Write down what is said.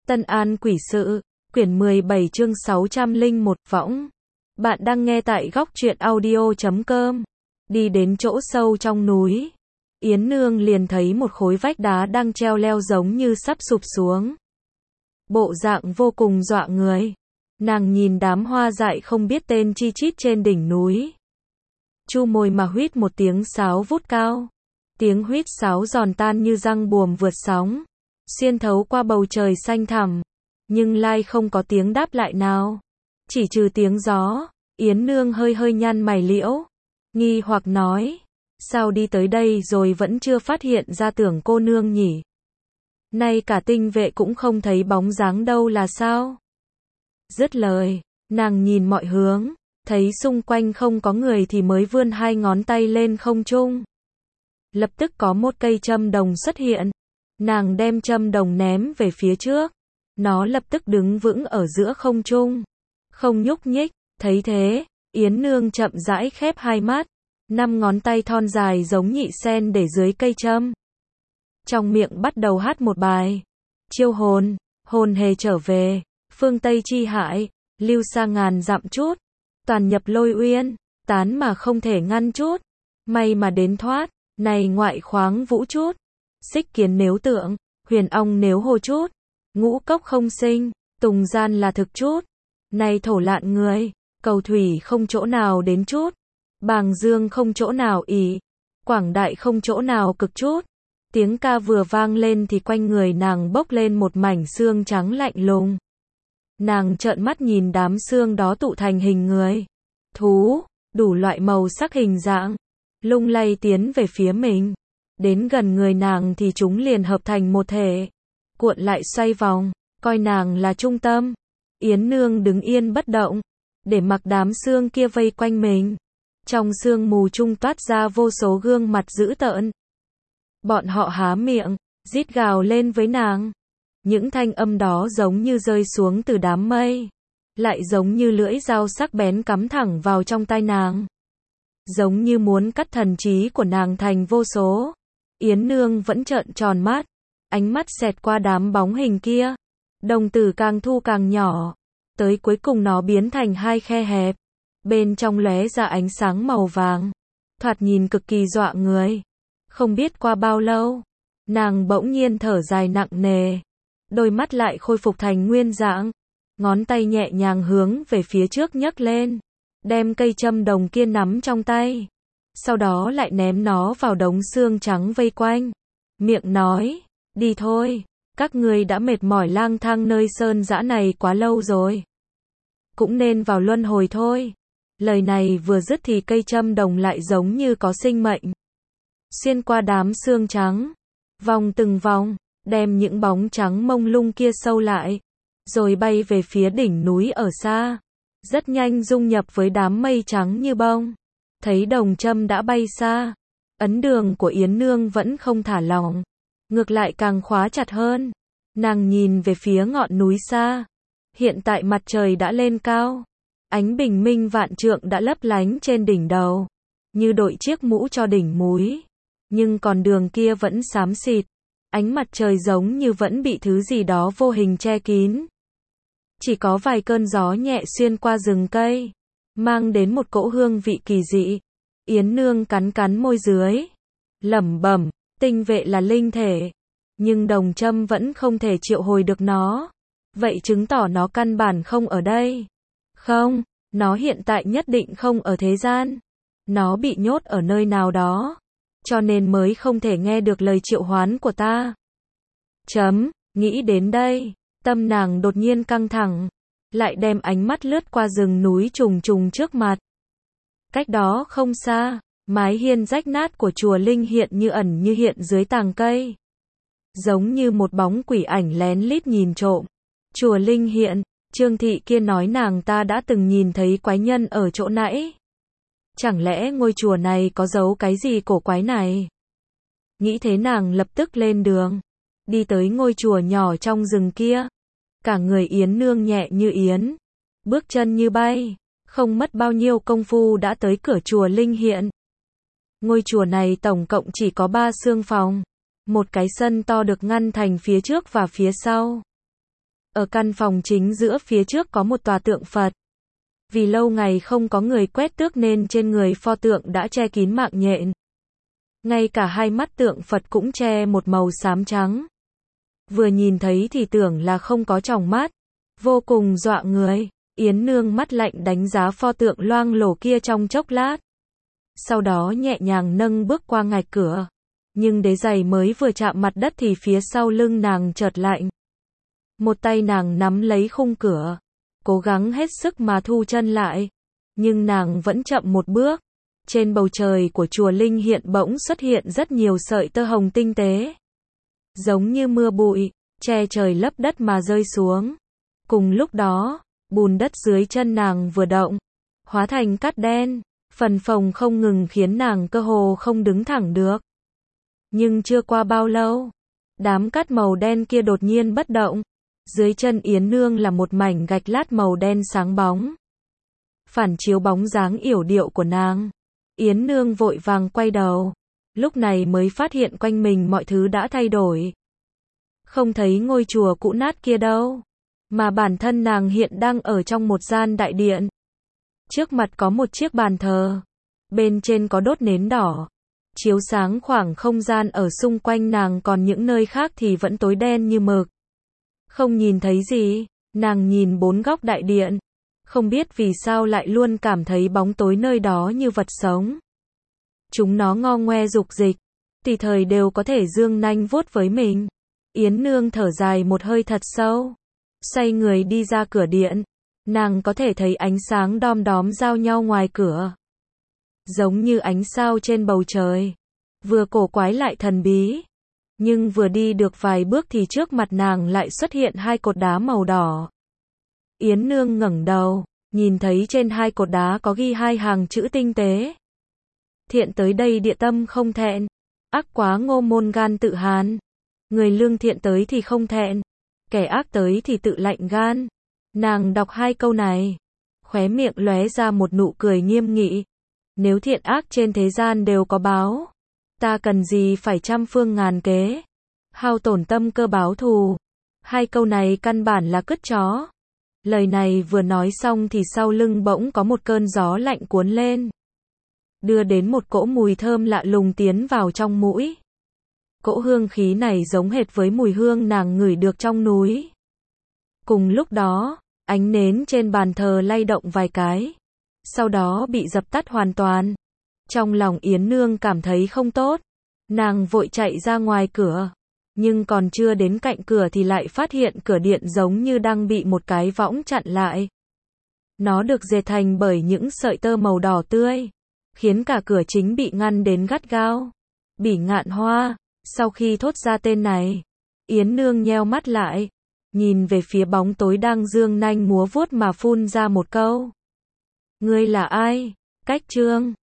Tân An Quỷ Sự, quyển 17 chương 601 võng. Bạn đang nghe tại góc truyện audio.com. Đi đến chỗ sâu trong núi, Yến Nương liền thấy một khối vách đá đang treo leo giống như sắp sụp xuống. Bộ dạng vô cùng dọa người. Nàng nhìn đám hoa dại không biết tên chi chít trên đỉnh núi. Chu môi mà huýt một tiếng sáo vút cao. Tiếng huýt sáo giòn tan như răng buồm vượt sóng, xuyên thấu qua bầu trời xanh thẳm, nhưng lai không có tiếng đáp lại nào. Chỉ trừ tiếng gió. Yến Nương hơi hơi nhăn mày liễu, nghi hoặc nói, sao đi tới đây rồi vẫn chưa phát hiện ra Tưởng cô nương nhỉ? Nay cả tinh vệ cũng không thấy bóng dáng đâu là sao? Dứt lời, nàng nhìn mọi hướng, thấy xung quanh không có người thì mới vươn hai ngón tay lên không trung. Lập tức có một cây châm đồng xuất hiện. Nàng đem châm đồng ném về phía trước. Nó lập tức đứng vững ở giữa không trung, không nhúc nhích. Thấy thế, Yến Nương chậm rãi khép hai mắt, 5 ngón tay thon dài giống nhị sen để dưới cây châm. Trong miệng bắt đầu hát một bài. Chiêu hồn, hồn hề trở về, phương Tây chi hại, lưu xa ngàn dặm chút, toàn nhập lôi uyên, tán mà không thể ngăn chút, may mà đến thoát, này ngoại khoáng vũ chút, xích kiến nếu tượng, huyền ong nếu hồ chút, ngũ cốc không sinh, tùng gian là thực chút, này thổ lạn người, cầu thủy không chỗ nào đến chút, bàng dương không chỗ nào ỉ, quảng đại không chỗ nào cực chút. Tiếng ca vừa vang lên thì quanh người nàng bốc lên một mảnh xương trắng lạnh lùng. Nàng trợn mắt nhìn đám xương đó tụ thành hình người, thú, đủ loại màu sắc hình dạng, lung lay tiến về phía mình. Đến gần người nàng thì chúng liền hợp thành một thể, cuộn lại xoay vòng, coi nàng là trung tâm. Yến Nương đứng yên bất động, để mặc đám xương kia vây quanh mình. Trong sương mù trung toát ra vô số gương mặt dữ tợn. Bọn họ há miệng, rít gào lên với nàng. Những thanh âm đó giống như rơi xuống từ đám mây, lại giống như lưỡi dao sắc bén cắm thẳng vào trong tai nàng, giống như muốn cắt thần trí của nàng thành vô số. Yến Nương vẫn trợn tròn mắt, ánh mắt xẹt qua đám bóng hình kia. Đồng tử càng thu càng nhỏ, tới cuối cùng nó biến thành hai khe hẹp, bên trong lóe ra ánh sáng màu vàng, thoạt nhìn cực kỳ dọa người. Không biết qua bao lâu, nàng bỗng nhiên thở dài nặng nề, đôi mắt lại khôi phục thành nguyên dạng, ngón tay nhẹ nhàng hướng về phía trước nhấc lên, đem cây châm đồng kia nắm trong tay, sau đó lại ném nó vào đống xương trắng vây quanh, miệng nói, đi thôi, các ngươi đã mệt mỏi lang thang nơi sơn dã này quá lâu rồi, cũng nên vào luân hồi thôi. Lời này vừa dứt thì cây châm đồng lại giống như có sinh mệnh, xuyên qua đám xương trắng, vòng từng vòng, đem những bóng trắng mông lung kia sâu lại, rồi bay về phía đỉnh núi ở xa, rất nhanh dung nhập với đám mây trắng như bông. Thấy đồng châm đã bay xa, ấn đường của Yến Nương vẫn không thả lỏng, ngược lại càng khóa chặt hơn. Nàng nhìn về phía ngọn núi xa, hiện tại mặt trời đã lên cao, ánh bình minh vạn trượng đã lấp lánh trên đỉnh đầu, như đội chiếc mũ cho đỉnh núi. Nhưng còn đường kia vẫn xám xịt, ánh mặt trời giống như vẫn bị thứ gì đó vô hình che kín. Chỉ có vài cơn gió nhẹ xuyên qua rừng cây, mang đến một cỗ hương vị kỳ dị. Yến Nương cắn cắn môi dưới, lẩm bẩm, tinh vệ là linh thể, nhưng đồng châm vẫn không thể triệu hồi được nó. Vậy chứng tỏ nó căn bản không ở đây. Không, nó hiện tại nhất định không ở thế gian. Nó bị nhốt ở nơi nào đó, cho nên mới không thể nghe được lời triệu hoán của ta. Nghĩ đến đây, tâm nàng đột nhiên căng thẳng, lại đem ánh mắt lướt qua rừng núi trùng trùng trước mặt. Cách đó không xa, mái hiên rách nát của chùa Linh hiện như ẩn như hiện dưới tàng cây, giống như một bóng quỷ ảnh lén lít nhìn trộm. Chùa Linh hiện, Trương thị kia nói nàng ta đã từng nhìn thấy quái nhân ở chỗ nãy. Chẳng lẽ ngôi chùa này có giấu cái gì cổ quái này? Nghĩ thế nàng lập tức lên đường, đi tới ngôi chùa nhỏ trong rừng kia. Cả người Yến Nương nhẹ như yến, bước chân như bay, không mất bao nhiêu công phu đã tới cửa chùa Linh hiện. Ngôi chùa này tổng cộng chỉ có 3 xương phòng, một cái sân to được ngăn thành phía trước và phía sau. Ở căn phòng chính giữa phía trước có một tòa tượng Phật. Vì lâu ngày không có người quét tước nên trên người pho tượng đã che kín mạng nhện. Ngay cả hai mắt tượng Phật cũng che một màu xám trắng. Vừa nhìn thấy thì tưởng là không có tròng mắt. Vô cùng dọa người. Yến Nương mắt lạnh đánh giá pho tượng loang lổ kia trong chốc lát. Sau đó nhẹ nhàng nâng bước qua ngạch cửa. Nhưng đế giày mới vừa chạm mặt đất thì phía sau lưng nàng chợt lạnh. Một tay nàng nắm lấy khung cửa. Cố gắng hết sức mà thu chân lại. Nhưng nàng vẫn chậm một bước. Trên bầu trời của chùa Linh Hiện bỗng xuất hiện rất nhiều sợi tơ hồng tinh tế. Giống như mưa bụi, che trời lấp đất mà rơi xuống. Cùng lúc đó, bùn đất dưới chân nàng vừa động, hóa thành cát đen, phần phồng không ngừng khiến nàng cơ hồ không đứng thẳng được. Nhưng chưa qua bao lâu, đám cát màu đen kia đột nhiên bất động. Dưới chân Yến Nương là một mảnh gạch lát màu đen sáng bóng. Phản chiếu bóng dáng yểu điệu của nàng. Yến Nương vội vàng quay đầu. Lúc này mới phát hiện quanh mình mọi thứ đã thay đổi. Không thấy ngôi chùa cũ nát kia đâu. Mà bản thân nàng hiện đang ở trong một gian đại điện. Trước mặt có một chiếc bàn thờ. Bên trên có đốt nến đỏ. Chiếu sáng khoảng không gian ở xung quanh nàng, còn những nơi khác thì vẫn tối đen như mực. Không nhìn thấy gì. Nàng nhìn bốn góc đại điện. Không biết vì sao lại luôn cảm thấy bóng tối nơi đó như vật sống. Chúng nó ngo ngoe dục dịch. Tùy thời đều có thể giương nanh vuốt với mình. Yến Nương thở dài một hơi thật sâu. Xoay người đi ra cửa điện. Nàng có thể thấy ánh sáng đom đóm giao nhau ngoài cửa. Giống như ánh sao trên bầu trời. Vừa cổ quái lại thần bí. Nhưng vừa đi được vài bước thì trước mặt nàng lại xuất hiện hai cột đá màu đỏ. Yến Nương ngẩng đầu, nhìn thấy trên hai cột đá có ghi hai hàng chữ tinh tế. Thiện tới đây địa tâm không thẹn. Ác quá ngô môn gan tự hàn. Người lương thiện tới thì không thẹn. Kẻ ác tới thì tự lạnh gan. Nàng đọc hai câu này. Khóe miệng lóe ra một nụ cười nghiêm nghị. Nếu thiện ác trên thế gian đều có báo. Ta cần gì phải trăm phương ngàn kế. Hao tổn tâm cơ báo thù. Hai câu này căn bản là cứt chó. Lời này vừa nói xong thì sau lưng bỗng có một cơn gió lạnh cuốn lên. Đưa đến một cỗ mùi thơm lạ lùng tiến vào trong mũi. Cỗ hương khí này giống hệt với mùi hương nàng ngửi được trong núi. Cùng lúc đó, ánh nến trên bàn thờ lay động vài cái. Sau đó bị dập tắt hoàn toàn. Trong lòng Yến Nương cảm thấy không tốt. Nàng vội chạy ra ngoài cửa. Nhưng còn chưa đến cạnh cửa thì lại phát hiện cửa điện giống như đang bị một cái võng chặn lại. Nó được dệt thành bởi những sợi tơ màu đỏ tươi. Khiến cả cửa chính bị ngăn đến gắt gao. Bỉ Ngạn Hoa. Sau khi thốt ra tên này, Yến Nương nheo mắt lại. Nhìn về phía bóng tối đang dương nanh múa vuốt mà phun ra một câu. Ngươi là ai? Cách Trương.